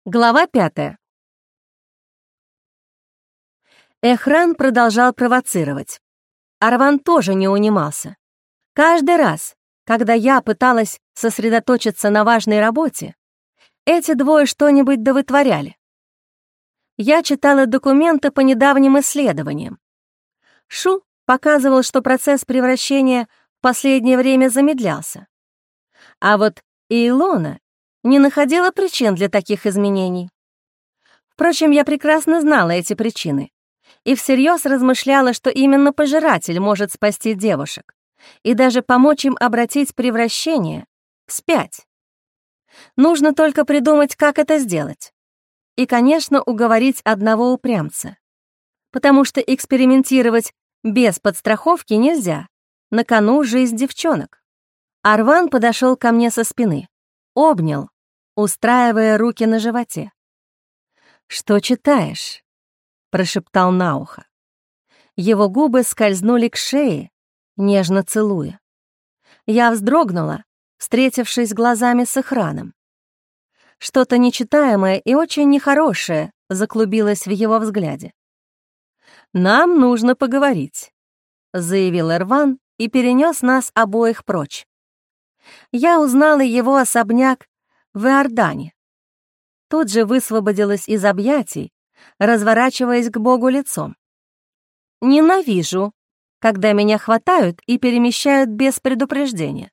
Глава 5. Эхран продолжал провоцировать. Арван тоже не унимался. Каждый раз, когда я пыталась сосредоточиться на важной работе, эти двое что-нибудь довытворяли. Я читала документы по недавним исследованиям. Шу показывал, что процесс превращения в последнее время замедлялся. А вот Илона не находила причин для таких изменений. Впрочем, я прекрасно знала эти причины и всерьез размышляла, что именно пожиратель может спасти девушек и даже помочь им обратить превращение вспять. Нужно только придумать, как это сделать. И, конечно, уговорить одного упрямца. Потому что экспериментировать без подстраховки нельзя. На кону жизнь девчонок. Арван подошел ко мне со спины, обнял, устраивая руки на животе. «Что читаешь?» — прошептал на ухо. Его губы скользнули к шее, нежно целуя. Я вздрогнула, встретившись глазами с Эхраном. Что-то нечитаемое и очень нехорошее заклубилось в его взгляде. «Нам нужно поговорить», — заявил Эрван и перенес нас обоих прочь. Я узнала его особняк в Иордане. Тут же высвободилась из объятий, разворачиваясь к Богу лицом. Ненавижу, когда меня хватают и перемещают без предупреждения.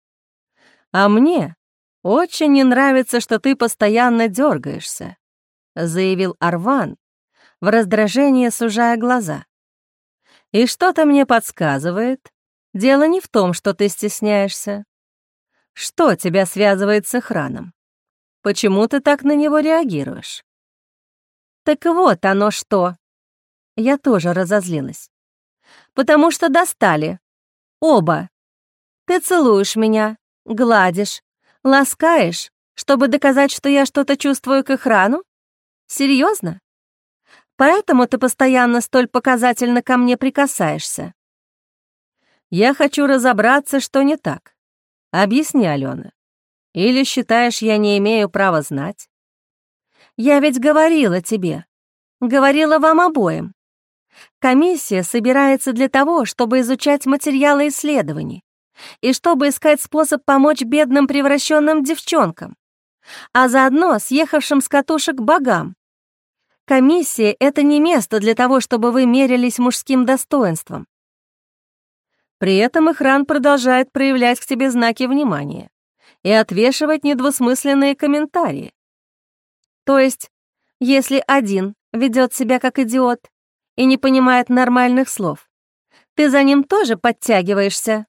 А мне очень не нравится, что ты постоянно дергаешься, заявил Арван, в раздражении сужая глаза. И что-то мне подсказывает, дело не в том, что ты стесняешься. Что тебя связывает с Эхраном? Почему ты так на него реагируешь? Так вот оно что. Я тоже разозлилась. Потому что достали. Оба. Ты целуешь меня, гладишь, ласкаешь, чтобы доказать, что я что-то чувствую к Эхрану? Серьезно? Поэтому ты постоянно столь показательно ко мне прикасаешься. Я хочу разобраться, что не так. Объясни, Алена. Или считаешь, я не имею права знать? Я ведь говорила тебе, говорила вам обоим. Комиссия собирается для того, чтобы изучать материалы исследований и чтобы искать способ помочь бедным превращенным девчонкам, а заодно съехавшим с катушек богам. Комиссия — это не место для того, чтобы вы мерились мужским достоинством. При этом Эхран продолжает проявлять к тебе знаки внимания и отвешивать недвусмысленные комментарии. То есть, если один ведет себя как идиот и не понимает нормальных слов, ты за ним тоже подтягиваешься?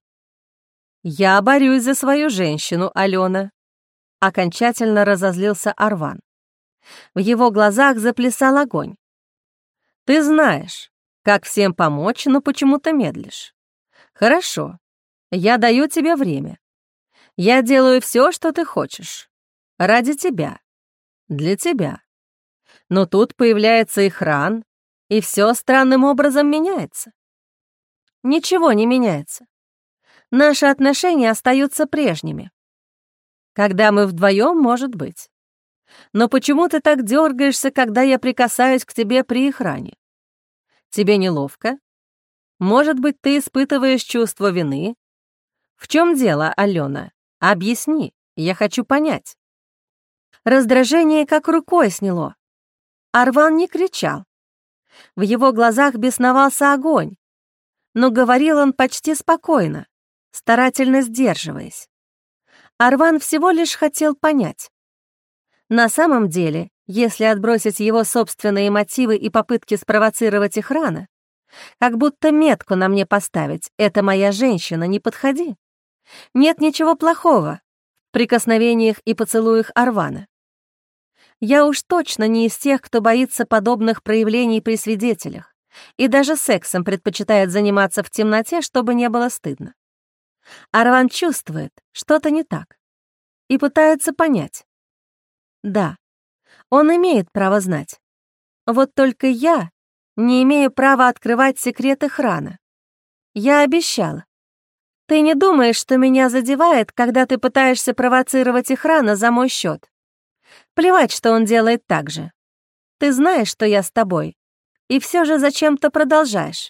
Я борюсь за свою женщину, Алена. Окончательно разозлился Арван. В его глазах заплясал огонь. Ты знаешь, как всем помочь, но почему-то медлишь. Хорошо, я даю тебе время. Я делаю все, что ты хочешь. Ради тебя. Для тебя. Но тут появляется Эхран, и все странным образом меняется. Ничего не меняется. Наши отношения остаются прежними. Когда мы вдвоем, может быть. Но почему ты так дергаешься, когда я прикасаюсь к тебе при Эхране? Тебе неловко? Может быть, ты испытываешь чувство вины? В чем дело, Алена? Объясни, я хочу понять. Раздражение как рукой сняло. Арван не кричал. В его глазах бесновался огонь, но говорил он почти спокойно, старательно сдерживаясь. Арван всего лишь хотел понять. На самом деле, если отбросить его собственные мотивы и попытки спровоцировать Эхрана, как будто метку на мне поставить «это моя женщина, не подходи». Нет ничего плохого в прикосновениях и поцелуях Арвана. Я уж точно не из тех, кто боится подобных проявлений при свидетелях и даже сексом предпочитает заниматься в темноте, чтобы не было стыдно. Арван чувствует, что-то не так, и пытается понять. Да, он имеет право знать. Вот только я не имею права открывать секреты Эхрана. Я обещала. Ты не думаешь, что меня задевает, когда ты пытаешься провоцировать Эхрана за мой счет? Плевать, что он делает так же. Ты знаешь, что я с тобой, и все же зачем-то продолжаешь.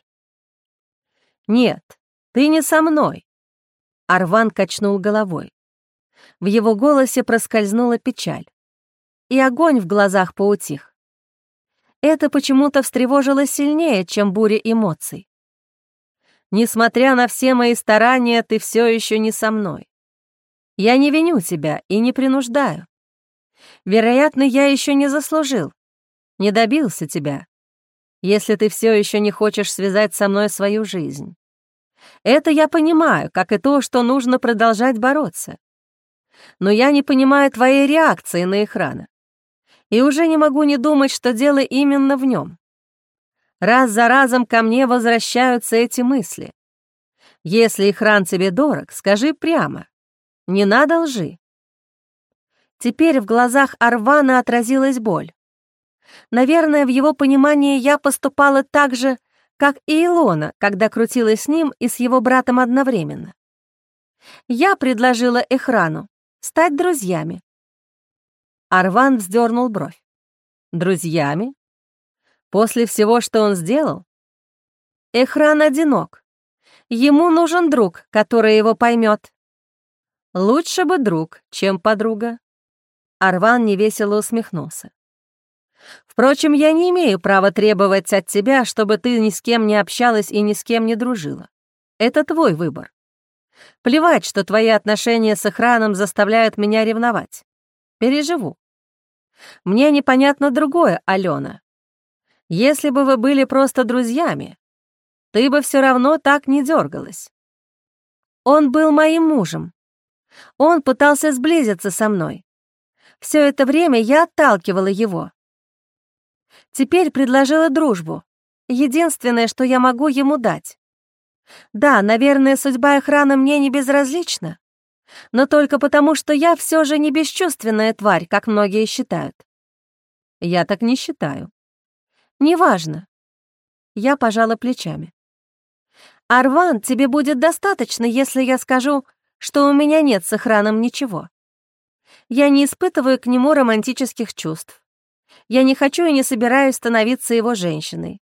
Нет, ты не со мной. Арван качнул головой. В его голосе проскользнула печаль, и огонь в глазах поутих. Это почему-то встревожило сильнее, чем буря эмоций. Несмотря на все мои старания, ты все еще не со мной. Я не виню тебя и не принуждаю. Вероятно, я еще не заслужил, не добился тебя, если ты все еще не хочешь связать со мной свою жизнь. Это я понимаю, как и то, что нужно продолжать бороться. Но я не понимаю твоей реакции на Эхрана. И уже не могу не думать, что дело именно в нем. Раз за разом ко мне возвращаются эти мысли. Если Эхран тебе дорог, скажи прямо. Не надо лжи. Теперь в глазах Арвана отразилась боль. Наверное, в его понимании я поступала так же, как и Илона, когда крутилась с ним и с его братом одновременно. Я предложила Эхрану стать друзьями. Арван вздернул бровь. Друзьями? После всего, что он сделал? Эхран одинок. Ему нужен друг, который его поймет. Лучше бы друг, чем подруга. Арван невесело усмехнулся. Впрочем, я не имею права требовать от тебя, чтобы ты ни с кем не общалась и ни с кем не дружила. Это твой выбор. Плевать, что твои отношения с Эхраном заставляют меня ревновать. Переживу. Мне непонятно другое, Алена. Если бы вы были просто друзьями, ты бы все равно так не дергалась. Он был моим мужем. Он пытался сблизиться со мной. Все это время я отталкивала его. Теперь предложила дружбу. Единственное, что я могу ему дать. Да, наверное, судьба Эхрана мне не безразлична, но только потому, что я все же не бесчувственная тварь, как многие считают. Я так не считаю. Неважно. Я пожала плечами. Арван, тебе будет достаточно, если я скажу, что у меня нет с Эхраном ничего. Я не испытываю к нему романтических чувств. Я не хочу и не собираюсь становиться его женщиной.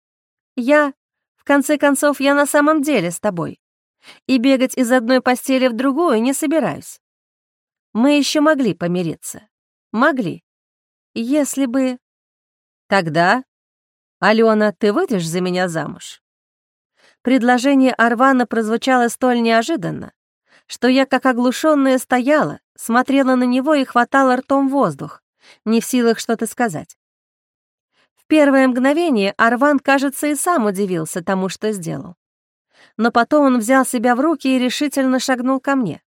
В конце концов, я на самом деле с тобой. И бегать из одной постели в другую не собираюсь. Мы еще могли помириться. Могли. Если бы... Тогда, Алена, ты выйдешь за меня замуж? Предложение Арвана прозвучало столь неожиданно, что я, как оглушенная, стояла, смотрела на него и хватала ртом воздух, не в силах что-то сказать. В первое мгновение Арван, кажется, и сам удивился тому, что сделал. Но потом он взял себя в руки и решительно шагнул ко мне.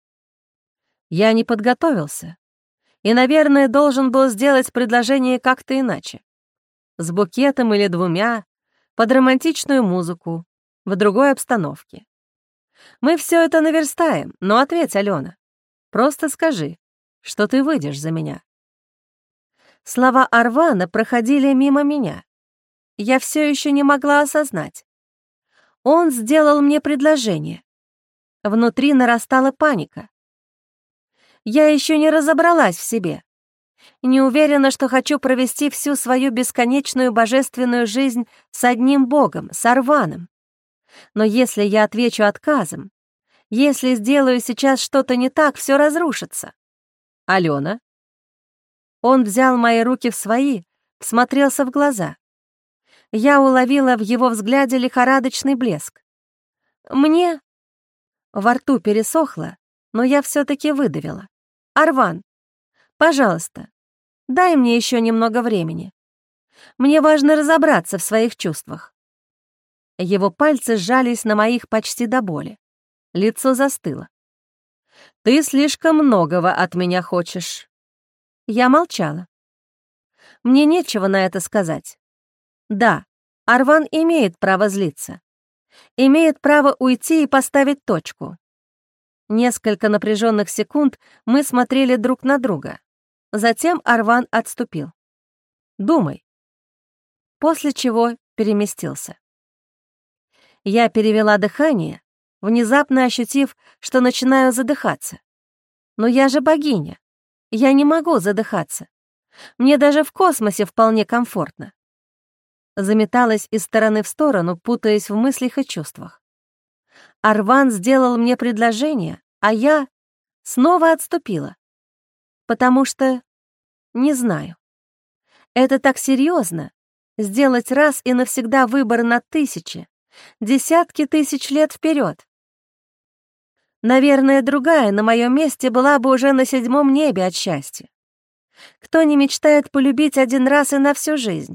Я не подготовился и, наверное, должен был сделать предложение как-то иначе. С букетом или двумя, под романтичную музыку, в другой обстановке. Мы все это наверстаем, но ответь, Алена. Просто скажи, что ты выйдешь за меня. Слова Арвана проходили мимо меня. Я все еще не могла осознать. Он сделал мне предложение. Внутри нарастала паника. Я еще не разобралась в себе. Не уверена, что хочу провести всю свою бесконечную божественную жизнь с одним Богом, с Арваном. Но если я отвечу отказом, если сделаю сейчас что-то не так, все разрушится. Алена? Он взял мои руки в свои, всмотрелся в глаза. Я уловила в его взгляде лихорадочный блеск. Мне... Во рту пересохло, но я все-таки выдавила. «Арван, пожалуйста, дай мне еще немного времени. Мне важно разобраться в своих чувствах». Его пальцы сжались на моих почти до боли. Лицо застыло. «Ты слишком многого от меня хочешь». Я молчала. Мне нечего на это сказать. Да, Арван имеет право злиться. Имеет право уйти и поставить точку. Несколько напряженных секунд мы смотрели друг на друга. Затем Арван отступил. «Думай». После чего переместился. Я перевела дыхание, внезапно ощутив, что начинаю задыхаться. Но я же богиня. Я не могу задыхаться. Мне даже в космосе вполне комфортно. Заметалась из стороны в сторону, путаясь в мыслях и чувствах. Арван сделал мне предложение, а я снова отступила, потому что не знаю. Это так серьезно — сделать раз и навсегда выбор на тысячи, десятки тысяч лет вперед. Наверное, другая на моем месте была бы уже на 7-м небе от счастья. Кто не мечтает полюбить один раз и на всю жизнь?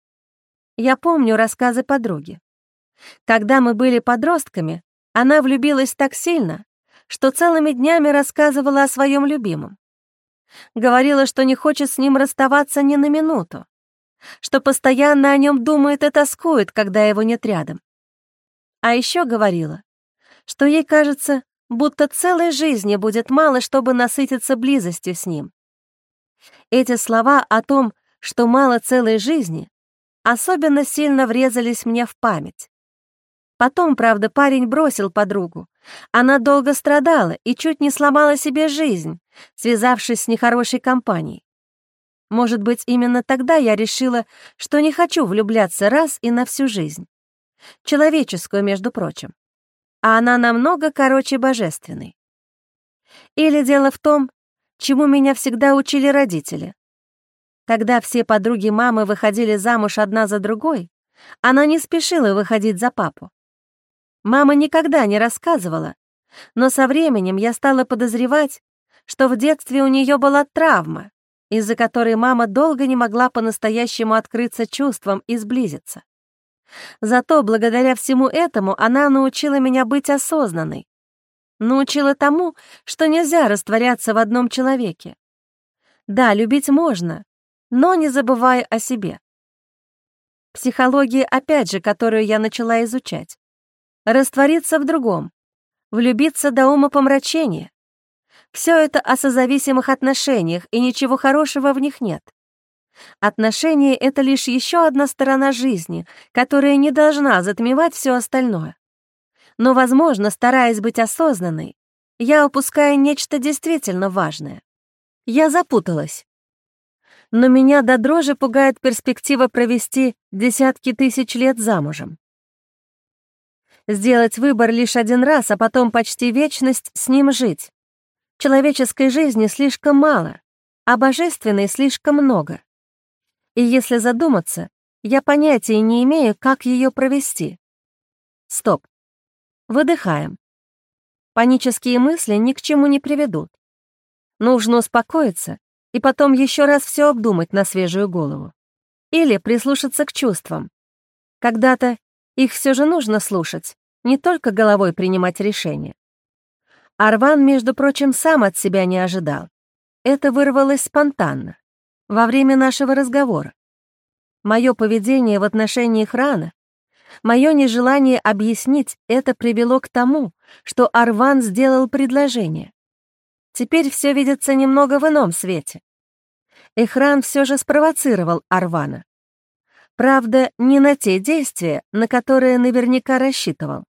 Я помню рассказы подруги. Когда мы были подростками, она влюбилась так сильно, что целыми днями рассказывала о своем любимом. Говорила, что не хочет с ним расставаться ни на минуту, что постоянно о нем думает и тоскует, когда его нет рядом. А еще говорила, что ей кажется, будто целой жизни будет мало, чтобы насытиться близостью с ним. Эти слова о том, что мало целой жизни, особенно сильно врезались мне в память. Потом, правда, парень бросил подругу. Она долго страдала и чуть не сломала себе жизнь, связавшись с нехорошей компанией. Может быть, именно тогда я решила, что не хочу влюбляться раз и на всю жизнь. Человеческую, между прочим. А она намного короче божественной. Или дело в том, чему меня всегда учили родители. Когда все подруги мамы выходили замуж одна за другой, она не спешила выходить за папу. Мама никогда не рассказывала, но со временем я стала подозревать, что в детстве у нее была травма, из-за которой мама долго не могла по-настоящему открыться чувствам и сблизиться. Зато благодаря всему этому она научила меня быть осознанной, научила тому, что нельзя растворяться в одном человеке. Да, любить можно, но не забывая о себе. Психология, опять же, которую я начала изучать. Раствориться в другом, влюбиться до умопомрачения. Все это о созависимых отношениях, и ничего хорошего в них нет. Отношения — это лишь еще одна сторона жизни, которая не должна затмевать все остальное. Но, возможно, стараясь быть осознанной, я упускаю нечто действительно важное. Я запуталась. Но меня до дрожи пугает перспектива провести десятки тысяч лет замужем. Сделать выбор лишь один раз, а потом почти вечность с ним жить. Человеческой жизни слишком мало, а божественной слишком много. И если задуматься, я понятия не имею, как ее провести. Стоп. Выдыхаем. Панические мысли ни к чему не приведут. Нужно успокоиться и потом еще раз все обдумать на свежую голову. Или прислушаться к чувствам. Когда-то их все же нужно слушать, не только головой принимать решения. Арван, между прочим, сам от себя не ожидал. Это вырвалось спонтанно, во время нашего разговора. Мое поведение в отношении Храна, мое нежелание объяснить это привело к тому, что Арван сделал предложение. Теперь все видится немного в ином свете. Эхран все же спровоцировал Арвана. Правда, не на те действия, на которые наверняка рассчитывал.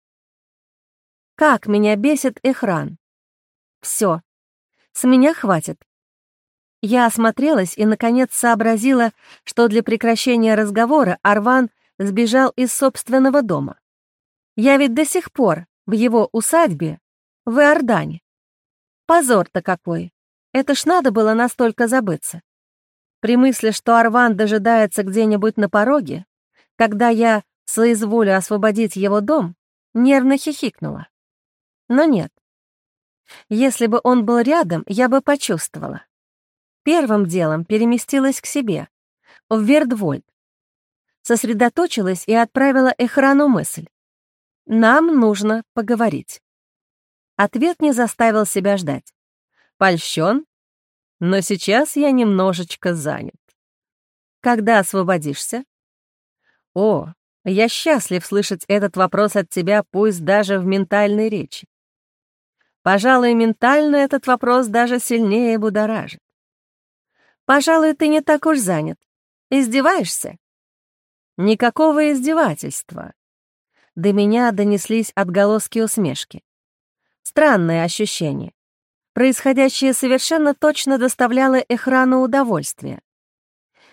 Как меня бесит Эхран. Все, с меня хватит. Я осмотрелась и, наконец, сообразила, что для прекращения разговора Арван сбежал из собственного дома. Я ведь до сих пор в его усадьбе в Иордане. Позор-то какой! Это ж надо было настолько забыться. При мысли, что Арван дожидается где-нибудь на пороге, когда я соизволю освободить его дом, нервно хихикнула. Но нет. Если бы он был рядом, я бы почувствовала. Первым делом переместилась к себе, в Вердвольд. Сосредоточилась и отправила Эхрану мысль. «Нам нужно поговорить». Ответ не заставил себя ждать. «Польщен? Но сейчас я немножечко занят. Когда освободишься?» «О, я счастлив слышать этот вопрос от тебя, пусть даже в ментальной речи. Пожалуй, ментально этот вопрос даже сильнее будоражит. Пожалуй, ты не так уж занят. Издеваешься?» Никакого издевательства. До меня донеслись отголоски усмешки. Странное ощущение. Происходящее совершенно точно доставляло Эхрану удовольствие.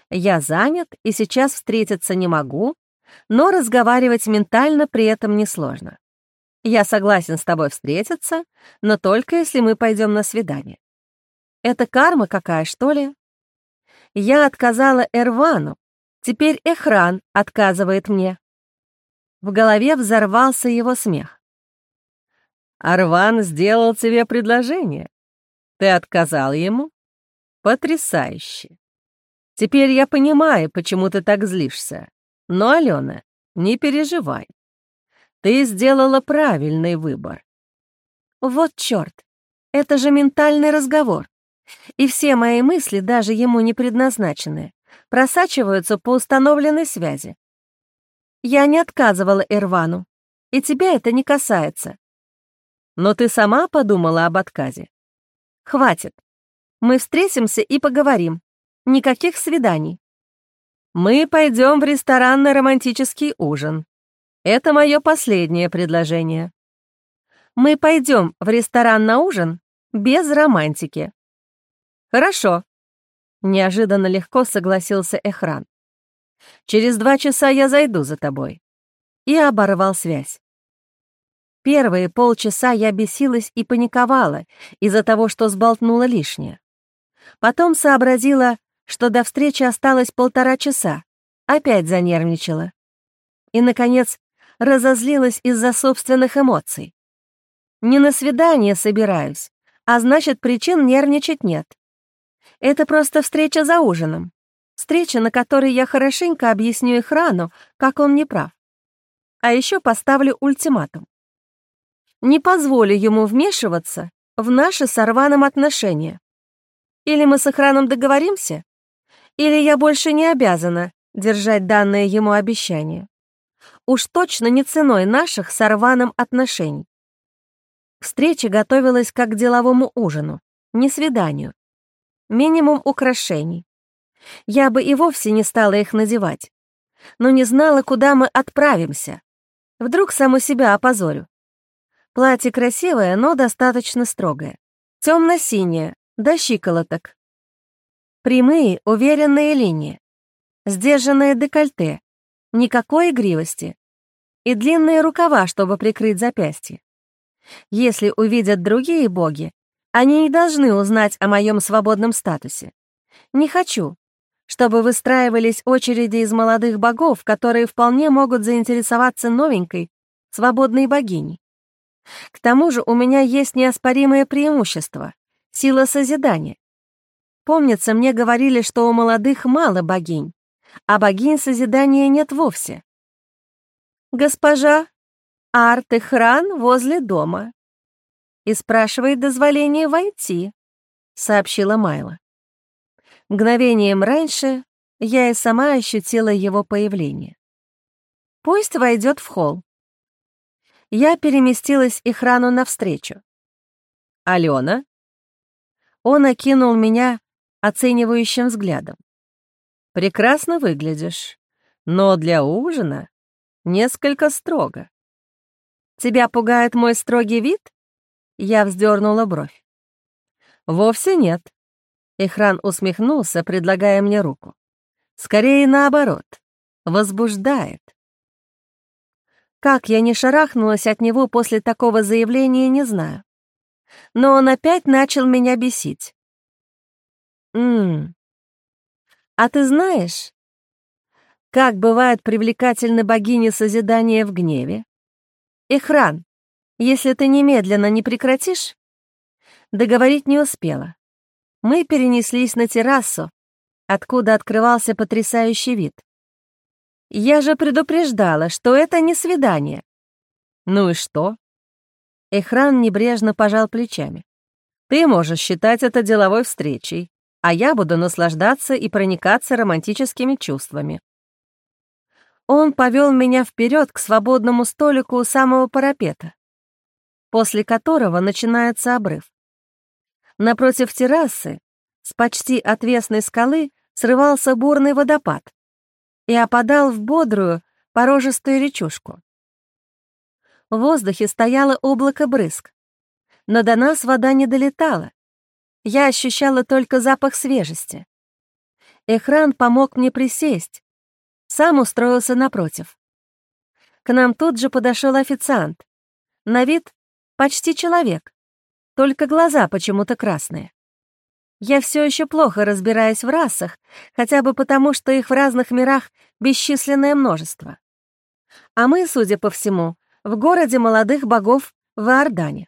Я занят и сейчас встретиться не могу, но разговаривать ментально при этом несложно. Я согласен с тобой встретиться, но только если мы пойдем на свидание. Это карма какая, что ли? Я отказала Эрвану, теперь Эхран отказывает мне». В голове взорвался его смех. «Арван сделал тебе предложение. Ты отказал ему? Потрясающе. Теперь я понимаю, почему ты так злишься. Но, Алена, не переживай. Ты сделала правильный выбор». Вот чёрт, это же ментальный разговор. И все мои мысли, даже ему не предназначенные, просачиваются по установленной связи. Я не отказывала Эрвану, и тебя это не касается. Но ты сама подумала об отказе? Хватит. Мы встретимся и поговорим. Никаких свиданий. Мы пойдем в ресторан на романтический ужин. Это мое последнее предложение. Мы пойдем в ресторан на ужин без романтики. Хорошо. Неожиданно легко согласился Эхран. Через 2 часа я зайду за тобой. И оборвал связь. Первые полчаса я бесилась и паниковала из-за того, что сболтнула лишнее. Потом сообразила, что до встречи осталось 1,5 часа, опять занервничала. И, наконец, разозлилась из-за собственных эмоций. Не на свидание собираюсь, а значит, причин нервничать нет. Это просто встреча за ужином. Встреча, на которой я хорошенько объясню Эхрану, как он не прав. А еще поставлю ультиматум. Не позволю ему вмешиваться в наши с Арваном отношения. Или мы с Эхраном договоримся, или я больше не обязана держать данное ему обещание. Уж точно не ценой наших с Арваном отношений. К встрече готовилась как к деловому ужину, не свиданию. Минимум украшений. Я бы и вовсе не стала их надевать, но не знала, куда мы отправимся. Вдруг саму себя опозорю. Платье красивое, но достаточно строгое. Темно-синее, до щиколоток. Прямые, уверенные линии. Сдержанное декольте. Никакой игривости. И длинные рукава, чтобы прикрыть запястье. Если увидят другие боги, они не должны узнать о моем свободном статусе. Не хочу, чтобы выстраивались очереди из молодых богов, которые вполне могут заинтересоваться новенькой, свободной богиней. К тому же у меня есть неоспоримое преимущество — сила созидания. Помнится, мне говорили, что у молодых мало богинь, а богинь созидания нет вовсе. «Госпожа Арт-Эхран возле дома и спрашивает дозволения войти», — сообщила Майла. Мгновением раньше я и сама ощутила его появление. «Пусть войдет в холл». Я переместилась Эхрану навстречу. «Алена?» Он окинул меня оценивающим взглядом. «Прекрасно выглядишь, но для ужина несколько строго». «Тебя пугает мой строгий вид?» Я вздернула бровь. «Вовсе нет». Эхран усмехнулся, предлагая мне руку. «Скорее наоборот, возбуждает». Как я не шарахнулась от него после такого заявления, не знаю. Но он опять начал меня бесить. А ты знаешь, как бывает привлекательны богини созидания в гневе? Эхран, если ты немедленно не прекратишь...» Договорить не успела. Мы перенеслись на террасу, откуда открывался потрясающий вид. «Я же предупреждала, что это не свидание». «Ну и что?» Эхран небрежно пожал плечами. «Ты можешь считать это деловой встречей, а я буду наслаждаться и проникаться романтическими чувствами». Он повел меня вперед к свободному столику у самого парапета, после которого начинается обрыв. Напротив террасы с почти отвесной скалы срывался бурный водопад и опадал в бодрую, порожистую речушку. В воздухе стояло облако брызг, но до нас вода не долетала. Я ощущала только запах свежести. Эхран помог мне присесть, сам устроился напротив. К нам тут же подошел официант. На вид почти человек, только глаза почему-то красные. Я все еще плохо разбираюсь в расах, хотя бы потому, что их в разных мирах бесчисленное множество. А мы, судя по всему, в городе молодых богов в Иордане.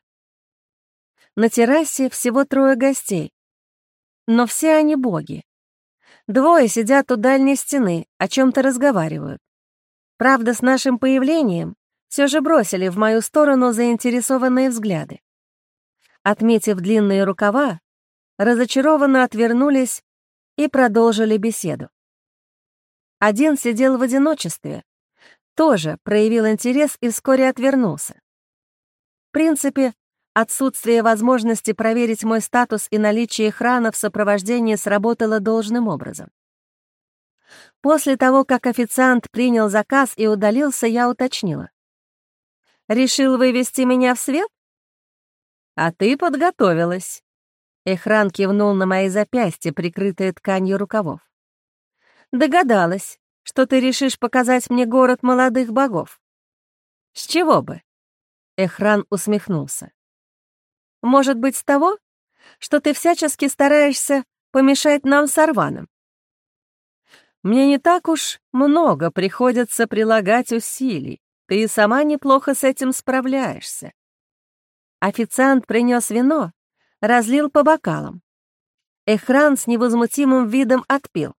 На террасе всего 3 гостей, но все они боги. 2 сидят у дальней стены, о чем-то разговаривают. Правда, с нашим появлением все же бросили в мою сторону заинтересованные взгляды. Отметив длинные рукава, разочарованно отвернулись и продолжили беседу. Один сидел в одиночестве, тоже проявил интерес и вскоре отвернулся. В принципе, отсутствие возможности проверить мой статус и наличие охраны в сопровождении сработало должным образом. После того, как официант принял заказ и удалился, я уточнила. «Решил вывести меня в свет?» «А ты подготовилась». Эхран кивнул на мои запястья, прикрытые тканью рукавов. «Догадалась, что ты решишь показать мне город молодых богов». «С чего бы?» Эхран усмехнулся. «Может быть, с того, что ты всячески стараешься помешать нам с Арваном?» «Мне не так уж много приходится прилагать усилий. Ты и сама неплохо с этим справляешься». Официант принес вино, разлил по бокалам. Эхран с невозмутимым видом отпил.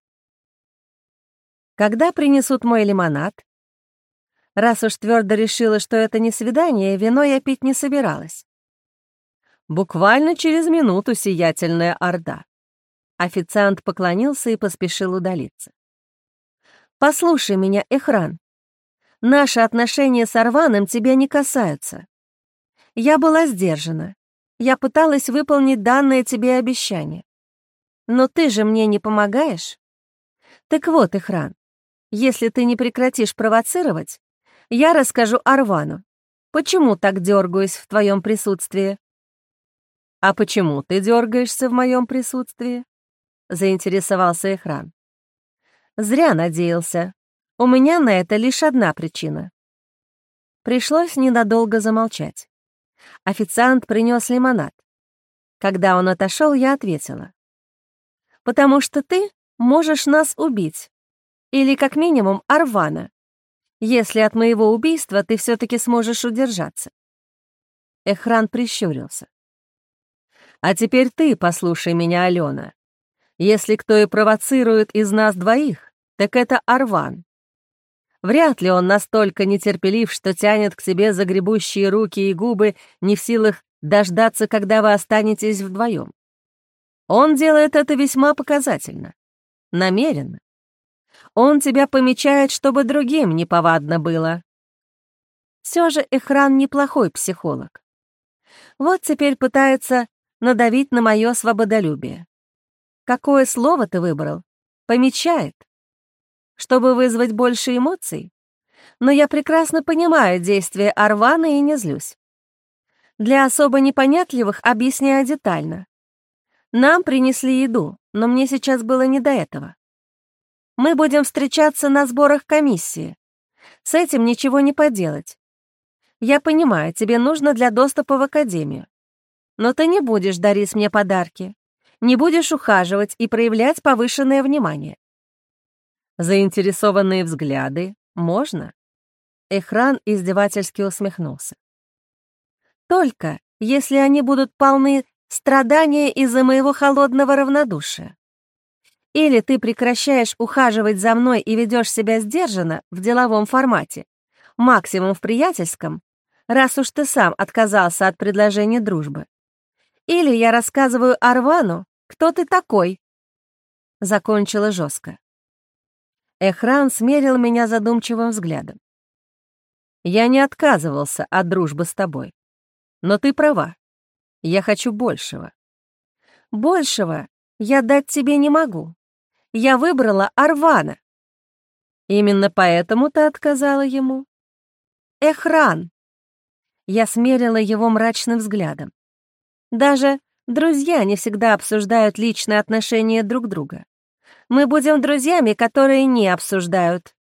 «Когда принесут мой лимонад?» Раз уж твердо решила, что это не свидание, вино я пить не собиралась. «Буквально через минуту, сиятельная орда». Официант поклонился и поспешил удалиться. «Послушай меня, Эхран. Наши отношения с Арваном тебя не касаются. Я была сдержана. Я пыталась выполнить данное тебе обещание. Но ты же мне не помогаешь. Так вот, Эхран, если ты не прекратишь провоцировать, я расскажу Арвану, почему так дергаюсь в твоем присутствии». «А почему ты дергаешься в моем присутствии?» — заинтересовался Эхран. «Зря надеялся. У меня на это лишь одна причина». Пришлось ненадолго замолчать. Официант принес лимонад. Когда он отошел, я ответила. «Потому что ты можешь нас убить. Или, как минимум, Арвана, если от моего убийства ты все-таки сможешь удержаться». Эхран прищурился. «А теперь ты послушай меня, Алена. Если кто и провоцирует из нас двоих, так это Арван. Вряд ли он настолько нетерпелив, что тянет к тебе загребущие руки и губы, не в силах дождаться, когда вы останетесь вдвоем. Он делает это весьма показательно, намеренно. Он тебя помечает, чтобы другим неповадно было». Все же Эхран неплохой психолог. Вот теперь пытается надавить на мое свободолюбие. Какое слово ты выбрал? Помечает. Чтобы вызвать больше эмоций? Но я прекрасно понимаю действия Арвана и не злюсь. Для особо непонятливых объясняю детально. Нам принесли еду, но мне сейчас было не до этого. Мы будем встречаться на сборах комиссии. С этим ничего не поделать. Я понимаю, тебе нужно для доступа в академию. Но ты не будешь дарить мне подарки, не будешь ухаживать и проявлять повышенное внимание. Заинтересованные взгляды можно? Эхран издевательски усмехнулся. Только если они будут полны страдания из-за моего холодного равнодушия. Или ты прекращаешь ухаживать за мной и ведешь себя сдержанно в деловом формате, максимум в приятельском, раз уж ты сам отказался от предложения дружбы. Или я рассказываю Арвану, кто ты такой. Закончила жестко. Эхран смерил меня задумчивым взглядом. Я не отказывался от дружбы с тобой. Но ты права. Я хочу большего. Большего я дать тебе не могу. Я выбрала Арвана. Именно поэтому ты отказала ему? Эхран. Я смерила его мрачным взглядом. Даже друзья не всегда обсуждают личные отношения друг друга. Мы будем друзьями, которые не обсуждают.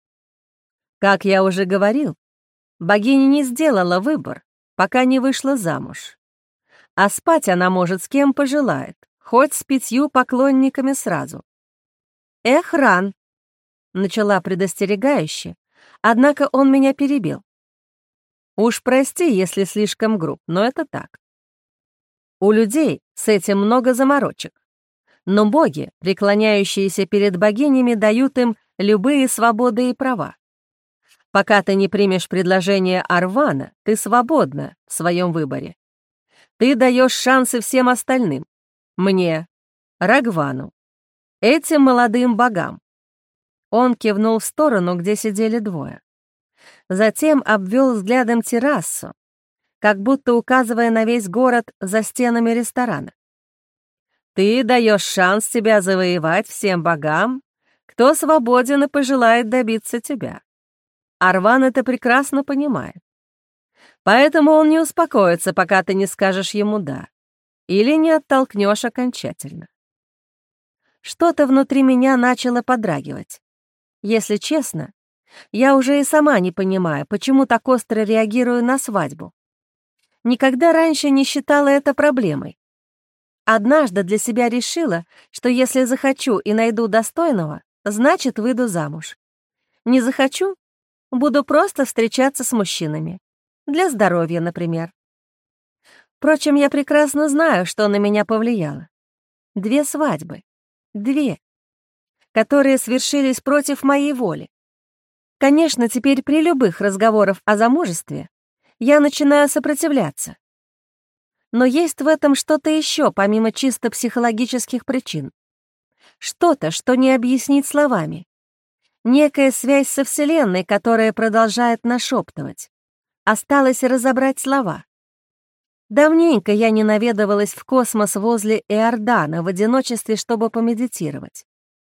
Как я уже говорил, богиня не сделала выбор, пока не вышла замуж. А спать она может с кем пожелает, хоть с 5 поклонниками сразу. «Эх, Ран!» — начала предостерегающе, однако он меня перебил. «Уж прости, если слишком груб, но это так. У людей с этим много заморочек, но боги, преклоняющиеся перед богинями, дают им любые свободы и права. Пока ты не примешь предложение Арвана, ты свободна в своем выборе. Ты даешь шансы всем остальным. Мне, Рагвану, этим молодым богам». Он кивнул в сторону, где сидели двое. Затем обвел взглядом террасу, как будто указывая на весь город за стенами ресторана. «Ты даешь шанс тебя завоевать всем богам, кто свободен и пожелает добиться тебя. Арван это прекрасно понимает. Поэтому он не успокоится, пока ты не скажешь ему «да» или не оттолкнешь окончательно». Что-то внутри меня начало подрагивать. Если честно, я уже и сама не понимаю, почему так остро реагирую на свадьбу. Никогда раньше не считала это проблемой. Однажды для себя решила, что если захочу и найду достойного, значит, выйду замуж. Не захочу — буду просто встречаться с мужчинами. Для здоровья, например. Впрочем, я прекрасно знаю, что на меня повлияло. 2 свадьбы. 2. Которые свершились против моей воли. Конечно, теперь при любых разговорах о замужестве я начинаю сопротивляться. Но есть в этом что-то еще, помимо чисто психологических причин. Что-то, что не объяснить словами. Некая связь со Вселенной, которая продолжает нашептывать. Осталось разобрать слова. Давненько я не наведывалась в космос возле Иордана в одиночестве, чтобы помедитировать.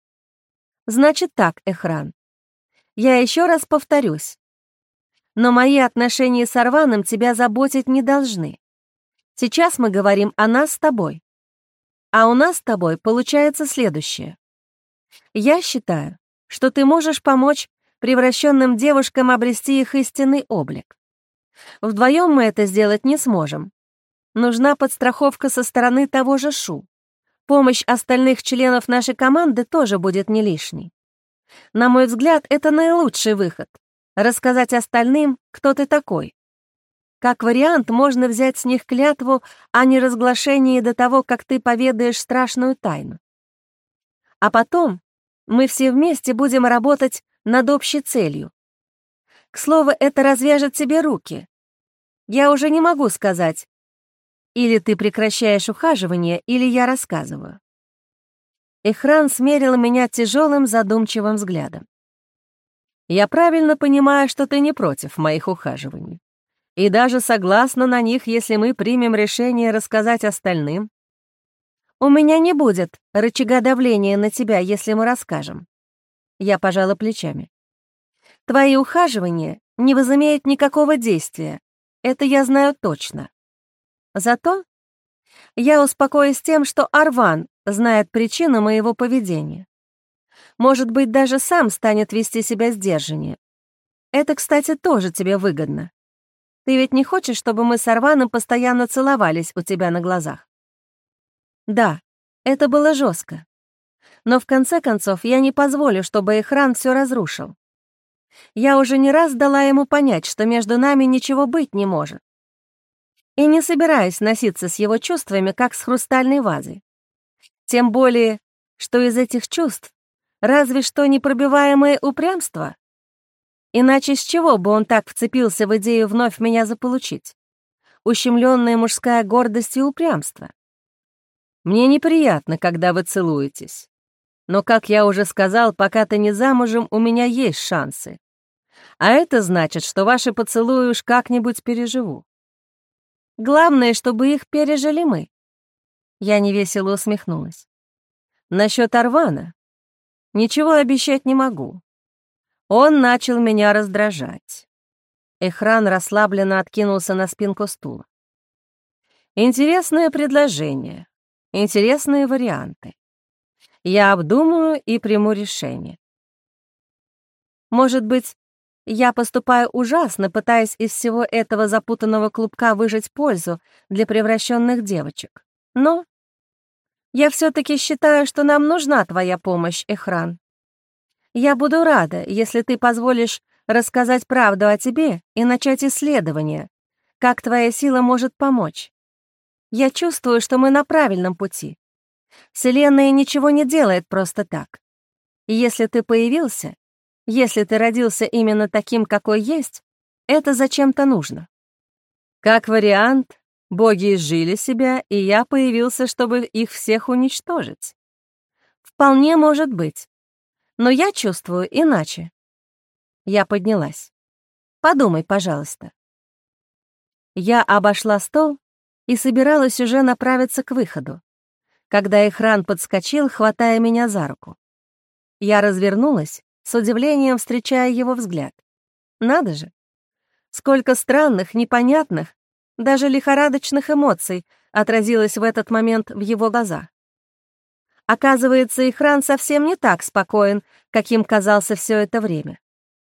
Значит так, Эхран. Я еще раз повторюсь. Но мои отношения с Арваном тебя заботить не должны. Сейчас мы говорим о нас с тобой. А у нас с тобой получается следующее. Я считаю, что ты можешь помочь превращенным девушкам обрести их истинный облик. Вдвоем мы это сделать не сможем. Нужна подстраховка со стороны того же Шу. Помощь остальных членов нашей команды тоже будет не лишней. На мой взгляд, это наилучший выход — рассказать остальным, кто ты такой. Как вариант, можно взять с них клятву о неразглашении до того, как ты поведаешь страшную тайну. А потом мы все вместе будем работать над общей целью. К слову, это развяжет тебе руки. Я уже не могу сказать, или ты прекращаешь ухаживание, или я рассказываю. Эхран смерил меня тяжелым задумчивым взглядом. «Я правильно понимаю, что ты не против моих ухаживаний, и даже согласна на них, если мы примем решение рассказать остальным? У меня не будет рычага давления на тебя, если мы расскажем». Я пожала плечами. «Твои ухаживания не возымеют никакого действия, это я знаю точно. Зато я успокоюсь тем, что Арван знает причину моего поведения. Может быть, даже сам станет вести себя сдержаннее. Это, кстати, тоже тебе выгодно. Ты ведь не хочешь, чтобы мы с Арваном постоянно целовались у тебя на глазах?» Да, это было жестко. Но в конце концов я не позволю, чтобы Эхран все разрушил. Я уже не раз дала ему понять, что между нами ничего быть не может. И не собираюсь носиться с его чувствами, как с хрустальной вазой. Тем более, что из этих чувств разве что непробиваемое упрямство. Иначе с чего бы он так вцепился в идею вновь меня заполучить? Ущемленная мужская гордость и упрямство. Мне неприятно, когда вы целуетесь. Но, как я уже сказал, пока ты не замужем, у меня есть шансы. А это значит, что ваши поцелуи уж как-нибудь переживу. Главное, чтобы их пережили мы. Я невесело усмехнулась. Насчет Арвана ничего обещать не могу. Он начал меня раздражать. Эхран расслабленно откинулся на спинку стула. Интересное предложение, интересные варианты. Я обдумаю и приму решение. Может быть, я поступаю ужасно, пытаясь из всего этого запутанного клубка выжать пользу для превращенных девочек. Но я все-таки считаю, что нам нужна твоя помощь, Эхран. Я буду рада, если ты позволишь рассказать правду о тебе и начать исследование, как твоя сила может помочь. Я чувствую, что мы на правильном пути. Вселенная ничего не делает просто так. И если ты появился, если ты родился именно таким, какой есть, это зачем-то нужно. Как вариант, боги изжили себя, и я появился, чтобы их всех уничтожить. Вполне может быть, но я чувствую иначе. Я поднялась. Подумай, пожалуйста. Я обошла стол и собиралась уже направиться к выходу, когда Эхран подскочил, хватая меня за руку. Я развернулась, с удивлением встречая его взгляд. Надо же! Сколько странных, непонятных, даже лихорадочных эмоций отразилось в этот момент в его глазах. Оказывается, Эхран совсем не так спокоен, каким казался все это время.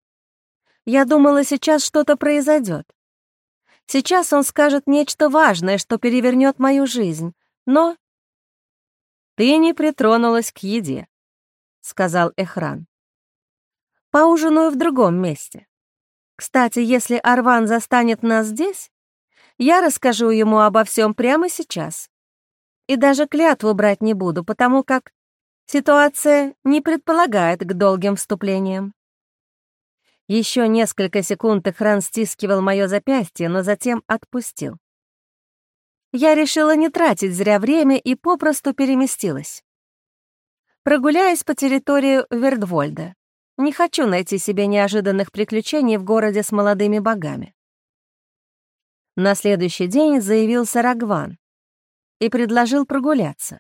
Я думала, сейчас что-то произойдет. Сейчас он скажет нечто важное, что перевернет мою жизнь, но... «Ты не притронулась к еде», — сказал Эхран. «Поужинаю в другом месте. Кстати, если Арван застанет нас здесь, я расскажу ему обо всем прямо сейчас. И даже клятву брать не буду, потому как ситуация не предполагает к долгим вступлениям». Еще несколько секунд Эхран стискивал мое запястье, но затем отпустил. Я решила не тратить зря время и попросту переместилась. Прогуляюсь по территории Вердвольда. Не хочу найти себе неожиданных приключений в городе с молодыми богами. На следующий день заявился Рагван и предложил прогуляться.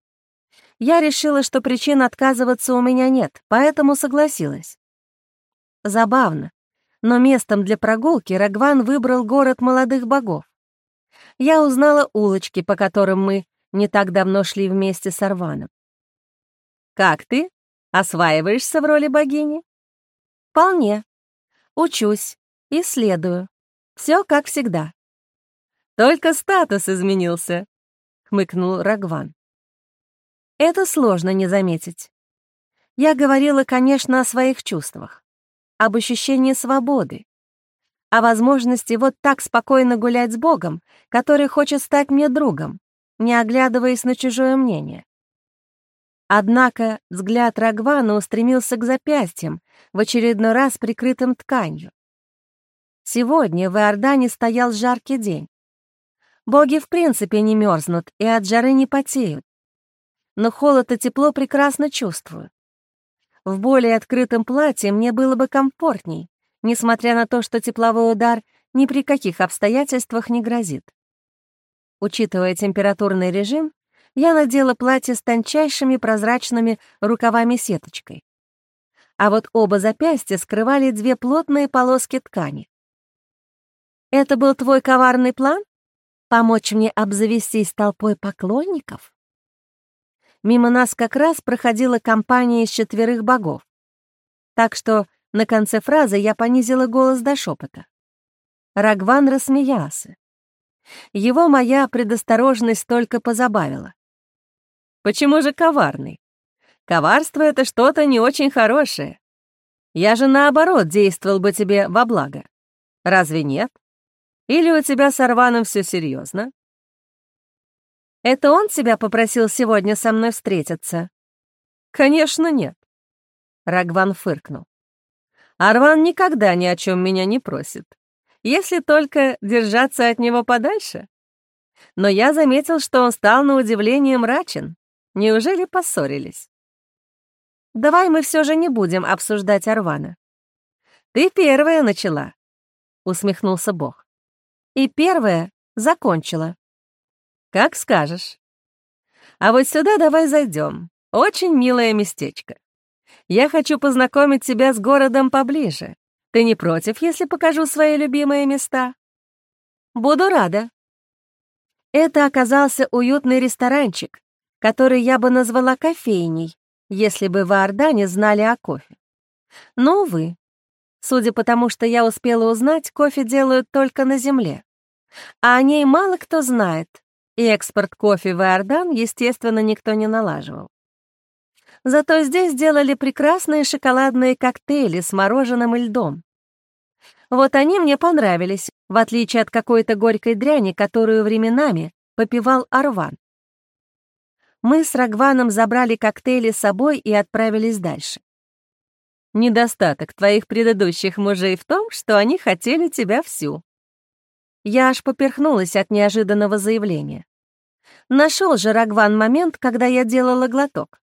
Я решила, что причин отказываться у меня нет, поэтому согласилась. Забавно, но местом для прогулки Рагван выбрал город молодых богов. Я узнала улочки, по которым мы не так давно шли вместе с Арваном. «Как ты? Осваиваешься в роли богини?» «Вполне. Учусь, исследую. Все как всегда». «Только статус изменился», — хмыкнул Рагван. «Это сложно не заметить. Я говорила, конечно, о своих чувствах, об ощущении свободы, о возможности вот так спокойно гулять с Богом, который хочет стать мне другом, не оглядываясь на чужое мнение. Однако взгляд Рагвана устремился к запястьям, в очередной раз прикрытым тканью. Сегодня в Иордане стоял жаркий день. Боги в принципе не мерзнут и от жары не потеют, но холод и тепло прекрасно чувствую. В более открытом платье мне было бы комфортней, несмотря на то, что тепловой удар ни при каких обстоятельствах не грозит. Учитывая температурный режим, я надела платье с тончайшими прозрачными рукавами-сеточкой. А вот оба запястья скрывали две плотные полоски ткани. «Это был твой коварный план? Помочь мне обзавестись толпой поклонников?» Мимо нас как раз проходила компания из 4 богов, так что на конце фразы я понизила голос до шепота. Рагван рассмеялся. Его моя предосторожность только позабавила. «Почему же коварный? Коварство — это что-то не очень хорошее. Я же, наоборот, действовал бы тебе во благо. Разве нет? Или у тебя с Арваном все серьезно? Это он тебя попросил сегодня со мной встретиться?» «Конечно, нет», — Рагван фыркнул. «Арван никогда ни о чем меня не просит, если только держаться от него подальше. Но я заметил, что он стал на удивление мрачен. Неужели поссорились?» «Давай мы все же не будем обсуждать Арвана». «Ты первая начала», — усмехнулся Бог. «И первая закончила». «Как скажешь. А вот сюда давай зайдем. Очень милое местечко. Я хочу познакомить тебя с городом поближе. Ты не против, если покажу свои любимые места?» «Буду рада». Это оказался уютный ресторанчик, который я бы назвала кофейней, если бы в Иордане знали о кофе. Но, увы, судя по тому, что я успела узнать, кофе делают только на земле, а о ней мало кто знает, и экспорт кофе в Иордан, естественно, никто не налаживал. Зато здесь делали прекрасные шоколадные коктейли с мороженым и льдом. Вот они мне понравились, в отличие от какой-то горькой дряни, которую временами попивал Арван. Мы с Рагваном забрали коктейли с собой и отправились дальше. Недостаток твоих предыдущих мужей в том, что они хотели тебя всю. Я аж поперхнулась от неожиданного заявления. Нашел же Рагван момент, когда я делала глоток.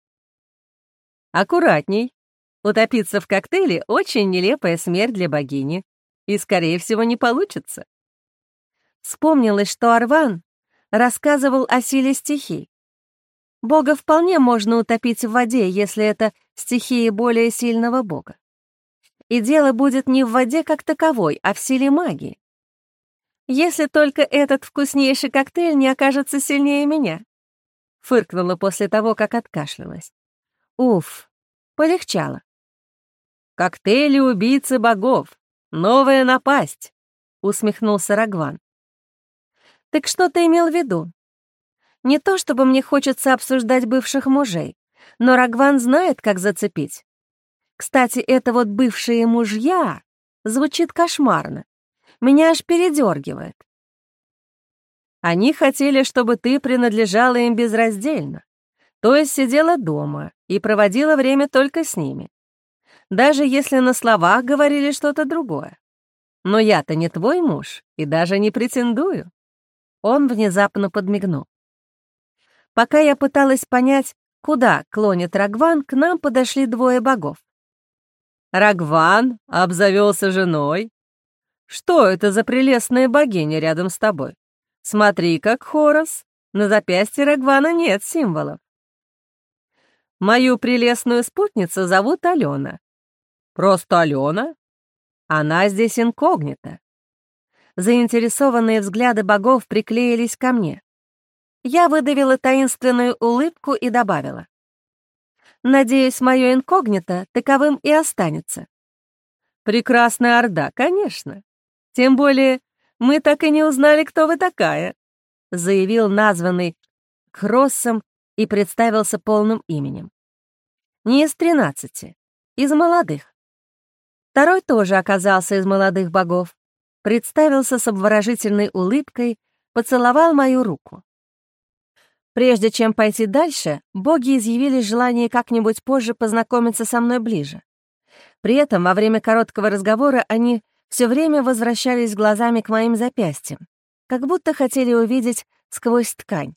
Аккуратней. Утопиться в коктейле — очень нелепая смерть для богини. И, скорее всего, не получится. Вспомнилось, что Арван рассказывал о силе стихий. Бога вполне можно утопить в воде, если это стихия более сильного бога. И дело будет не в воде как таковой, а в силе магии. Если только этот вкуснейший коктейль не окажется сильнее меня. Фыркнула после того, как откашлялась. Уф, полегчало. Коктейли убийцы богов. Новая напасть, усмехнулся Рагван. Так что ты имел в виду? Не то чтобы мне хочется обсуждать бывших мужей, но Рагван знает, как зацепить. Кстати, это вот бывшие мужья звучит кошмарно. Меня аж передергивает. Они хотели, чтобы ты принадлежала им безраздельно, то есть сидела дома и проводила время только с ними, даже если на словах говорили что-то другое. Но я-то не твой муж и даже не претендую. Он внезапно подмигнул. Пока я пыталась понять, куда клонит Рагван, к нам подошли двое богов. «Рагван обзавелся женой? Что это за прелестная богиня рядом с тобой? Смотри, как Хорос, на запястье Рагвана нет символов. Мою прелестную спутницу зовут Алена. Просто Алена? Она здесь инкогнито». Заинтересованные взгляды богов приклеились ко мне. Я выдавила таинственную улыбку и добавила. «Надеюсь, мое инкогнито таковым и останется». «Прекрасная орда, конечно. Тем более мы так и не узнали, кто вы такая», заявил названный Кроссом и представился полным именем. Не из 13, из молодых. Второй тоже оказался из молодых богов. Представился с обворожительной улыбкой, поцеловал мою руку. Прежде чем пойти дальше, боги изъявили желание как-нибудь позже познакомиться со мной ближе. При этом во время короткого разговора они все время возвращались глазами к моим запястьям, как будто хотели увидеть сквозь ткань.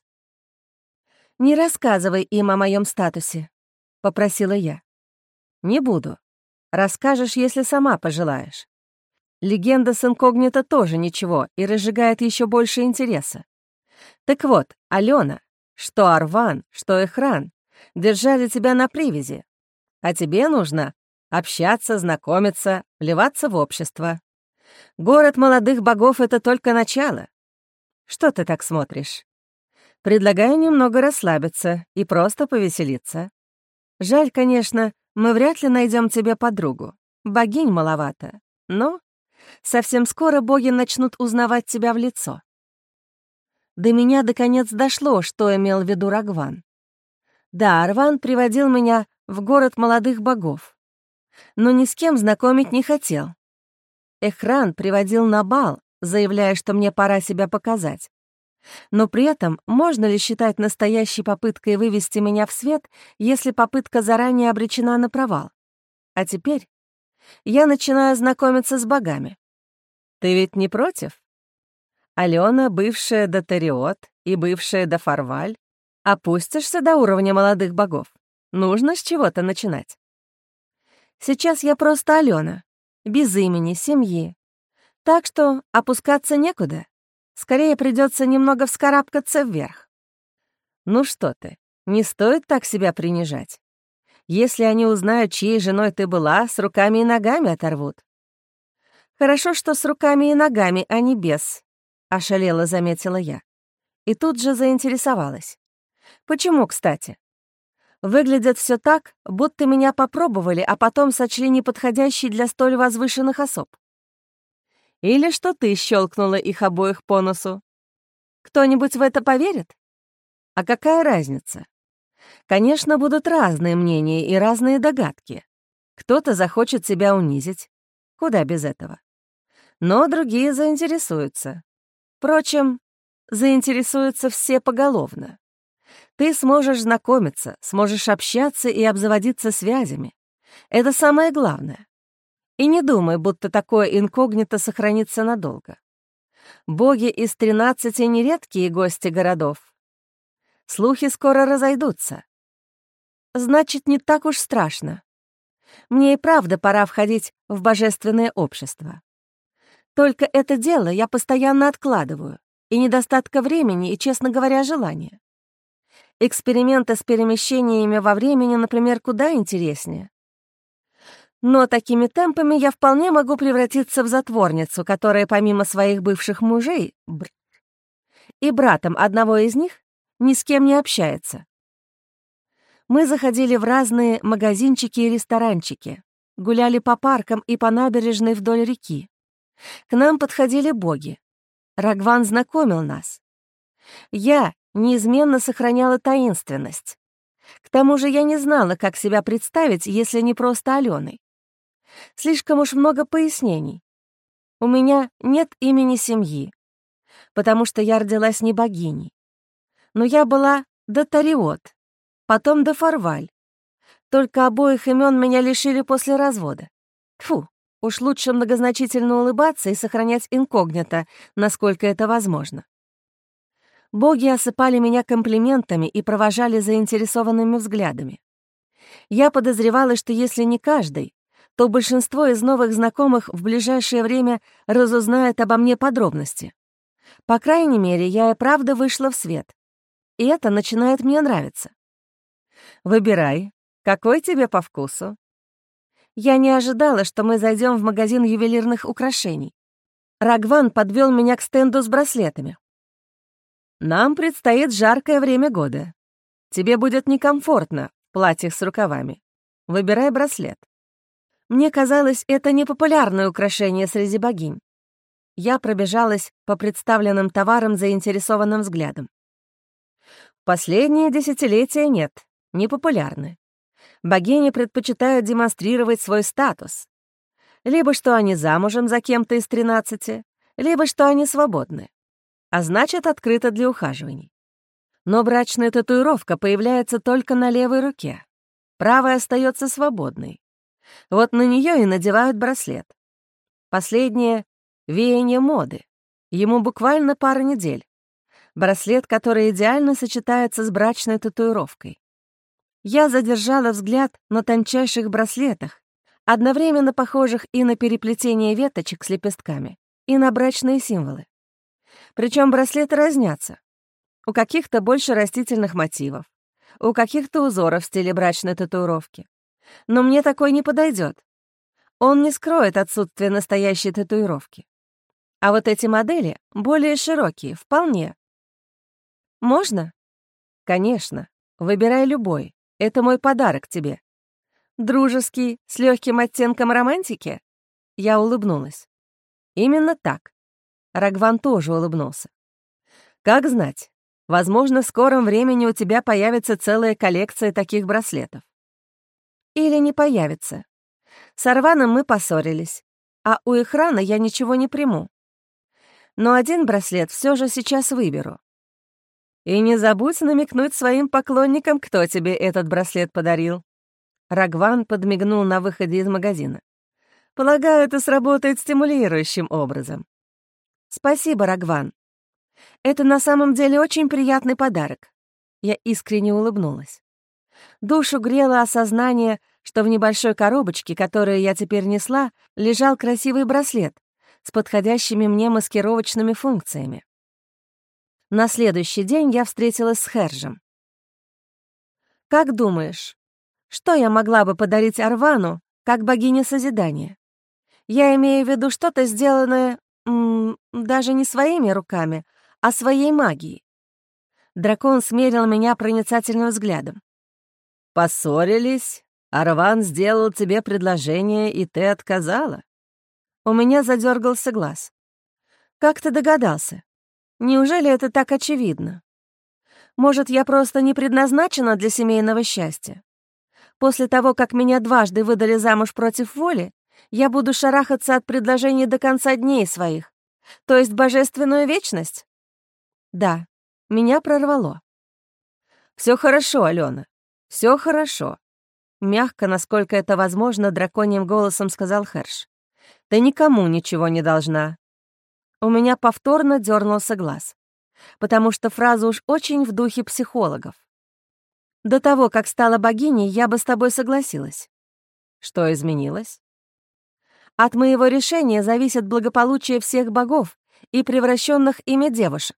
«Не рассказывай им о моем статусе», — попросила я. «Не буду. Расскажешь, если сама пожелаешь. Легенда с инкогнито тоже ничего и разжигает еще больше интереса. Так вот, Алена, что Арван, что Эхран держали тебя на привязи, а тебе нужно общаться, знакомиться, вливаться в общество. Город молодых богов — это только начало. Что ты так смотришь? Предлагаю немного расслабиться и просто повеселиться. Жаль, конечно, мы вряд ли найдем тебе подругу. Богинь маловато, но совсем скоро боги начнут узнавать тебя в лицо». До меня наконец дошло, что имел в виду Рагван. Да, Арван приводил меня в город молодых богов, но ни с кем знакомить не хотел. Эхран приводил на бал, заявляя, что мне пора себя показать. Но при этом можно ли считать настоящей попыткой вывести меня в свет, если попытка заранее обречена на провал? А теперь я начинаю знакомиться с богами. Ты ведь не против? Алена, бывшая Дотариот и бывшая Дофарваль, опустишься до уровня молодых богов. Нужно с чего-то начинать. Сейчас я просто Алена, без имени, семьи. Так что опускаться некуда. Скорее придется немного вскарабкаться вверх. Ну что ты, не стоит так себя принижать. Если они узнают, чьей женой ты была, с руками и ногами оторвут. Хорошо, что с руками и ногами, а не без, ошалела, заметила я. И тут же заинтересовалась. Почему, кстати? Выглядит все так, будто меня попробовали, а потом сочли неподходящей для столь возвышенных особ. Или что ты щелкнула их обоих по носу. Кто-нибудь в это поверит? А какая разница? Конечно, будут разные мнения и разные догадки. Кто-то захочет себя унизить. Куда без этого? Но другие заинтересуются. Впрочем, заинтересуются все поголовно. Ты сможешь знакомиться, сможешь общаться и обзаводиться связями. Это самое главное. И не думай, будто такое инкогнито сохранится надолго. Боги из 13 нередкие гости городов. Слухи скоро разойдутся. Значит, не так уж страшно. Мне и правда пора входить в божественное общество. Только это дело я постоянно откладываю, и недостатка времени, и, честно говоря, желания. Эксперименты с перемещениями во времени, например, куда интереснее. Но такими темпами я вполне могу превратиться в затворницу, которая помимо своих бывших мужей и братом одного из них ни с кем не общается. Мы заходили в разные магазинчики и ресторанчики, гуляли по паркам и по набережной вдоль реки. К нам подходили боги. Рагван знакомил нас. Я неизменно сохраняла таинственность. К тому же я не знала, как себя представить, если не просто Аленой. Слишком уж много пояснений. У меня нет имени семьи, потому что я родилась не богиней. Но я была Дотариот, потом Дофарваль. Только обоих имен меня лишили после развода. Тьфу, уж лучше многозначительно улыбаться и сохранять инкогнито, насколько это возможно. Боги осыпали меня комплиментами и провожали заинтересованными взглядами. Я подозревала, что если не каждый, то большинство из новых знакомых в ближайшее время разузнает обо мне подробности. По крайней мере, я и правда вышла в свет. И это начинает мне нравиться. Выбирай, какой тебе по вкусу. Я не ожидала, что мы зайдем в магазин ювелирных украшений. Рагван подвел меня к стенду с браслетами. Нам предстоит жаркое время года. Тебе будет некомфортно в платьях с рукавами. Выбирай браслет. Мне казалось, это непопулярное украшение среди богинь. Я пробежалась по представленным товарам заинтересованным взглядом. Последние десятилетия нет, непопулярны. Богини предпочитают демонстрировать свой статус. Либо что они замужем за кем-то из 13, либо что они свободны, а значит, открыты для ухаживаний. Но брачная татуировка появляется только на левой руке. Правая остается свободной. Вот на нее и надевают браслет. Последнее — веяние моды. Ему буквально пара недель. Браслет, который идеально сочетается с брачной татуировкой. Я задержала взгляд на тончайших браслетах, одновременно похожих и на переплетение веточек с лепестками, и на брачные символы. Причем браслеты разнятся. У каких-то больше растительных мотивов, у каких-то узоров в стиле брачной татуировки. Но мне такой не подойдет. Он не скроет отсутствие настоящей татуировки. А вот эти модели более широкие, вполне. Можно? Конечно. Выбирай любой. Это мой подарок тебе. Дружеский, с легким оттенком романтики? Я улыбнулась. Именно так. Рагван тоже улыбнулся. Как знать, возможно, в скором времени у тебя появится целая коллекция таких браслетов. Или не появится. С Арваном мы поссорились, а у Ихрана я ничего не приму. Но один браслет все же сейчас выберу. И не забудь намекнуть своим поклонникам, кто тебе этот браслет подарил. Рагван подмигнул на выходе из магазина. Полагаю, это сработает стимулирующим образом. Спасибо, Рагван. Это на самом деле очень приятный подарок. Я искренне улыбнулась. Душу грело осознание, что в небольшой коробочке, которую я теперь несла, лежал красивый браслет с подходящими мне маскировочными функциями. На следующий день я встретилась с Хержем. «Как думаешь, что я могла бы подарить Арвану как богине созидания? Я имею в виду что-то, сделанное даже не своими руками, а своей магией». Дракон смерил меня проницательным взглядом. Поссорились? Арван сделал тебе предложение, и ты отказала? У меня задергался глаз. Как ты догадался? Неужели это так очевидно? Может, я просто не предназначена для семейного счастья? После того, как меня дважды выдали замуж против воли, я буду шарахаться от предложений до конца дней своих, то есть божественную вечность? Да, меня прорвало. Все хорошо, Алена, все хорошо. Мягко, насколько это возможно, драконьим голосом сказал Херш. Ты никому ничего не должна. У меня повторно дернулся глаз, потому что фраза уж очень в духе психологов. До того, как стала богиней, я бы с тобой согласилась. Что изменилось? От моего решения зависит благополучие всех богов и превращенных ими девушек.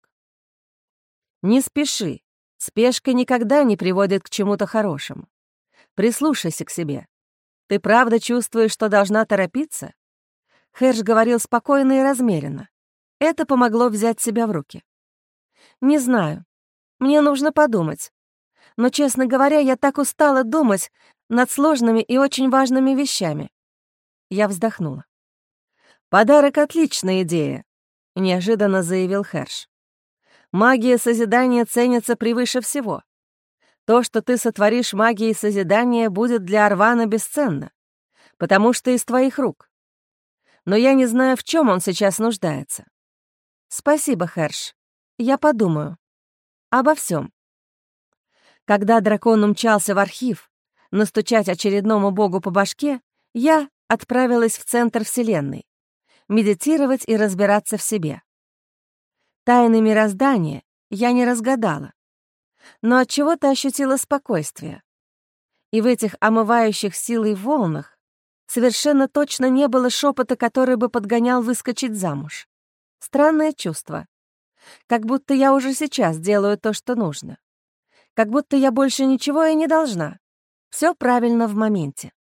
Не спеши. Спешка никогда не приводит к чему-то хорошему. Прислушайся к себе. Ты правда чувствуешь, что должна торопиться? Херш говорил спокойно и размеренно. Это помогло взять себя в руки. Не знаю. Мне нужно подумать. Но, честно говоря, я так устала думать над сложными и очень важными вещами. Я вздохнула. «Подарок — отличная идея», — неожиданно заявил Херш. «Магия созидания ценится превыше всего. То, что ты сотворишь магией созидания, будет для Арвана бесценно, потому что из твоих рук. Но я не знаю, в чем он сейчас нуждается. Спасибо, Херш. Я подумаю. Обо всем. Когда дракон умчался в архив, настучать очередному богу по башке, я отправилась в центр Вселенной, медитировать и разбираться в себе. Тайны мироздания я не разгадала, но отчего-то ощутила спокойствие. И в этих омывающих силой волнах совершенно точно не было шепота, который бы подгонял выскочить замуж. Странное чувство. Как будто я уже сейчас делаю то, что нужно. Как будто я больше ничего и не должна. Все правильно в моменте.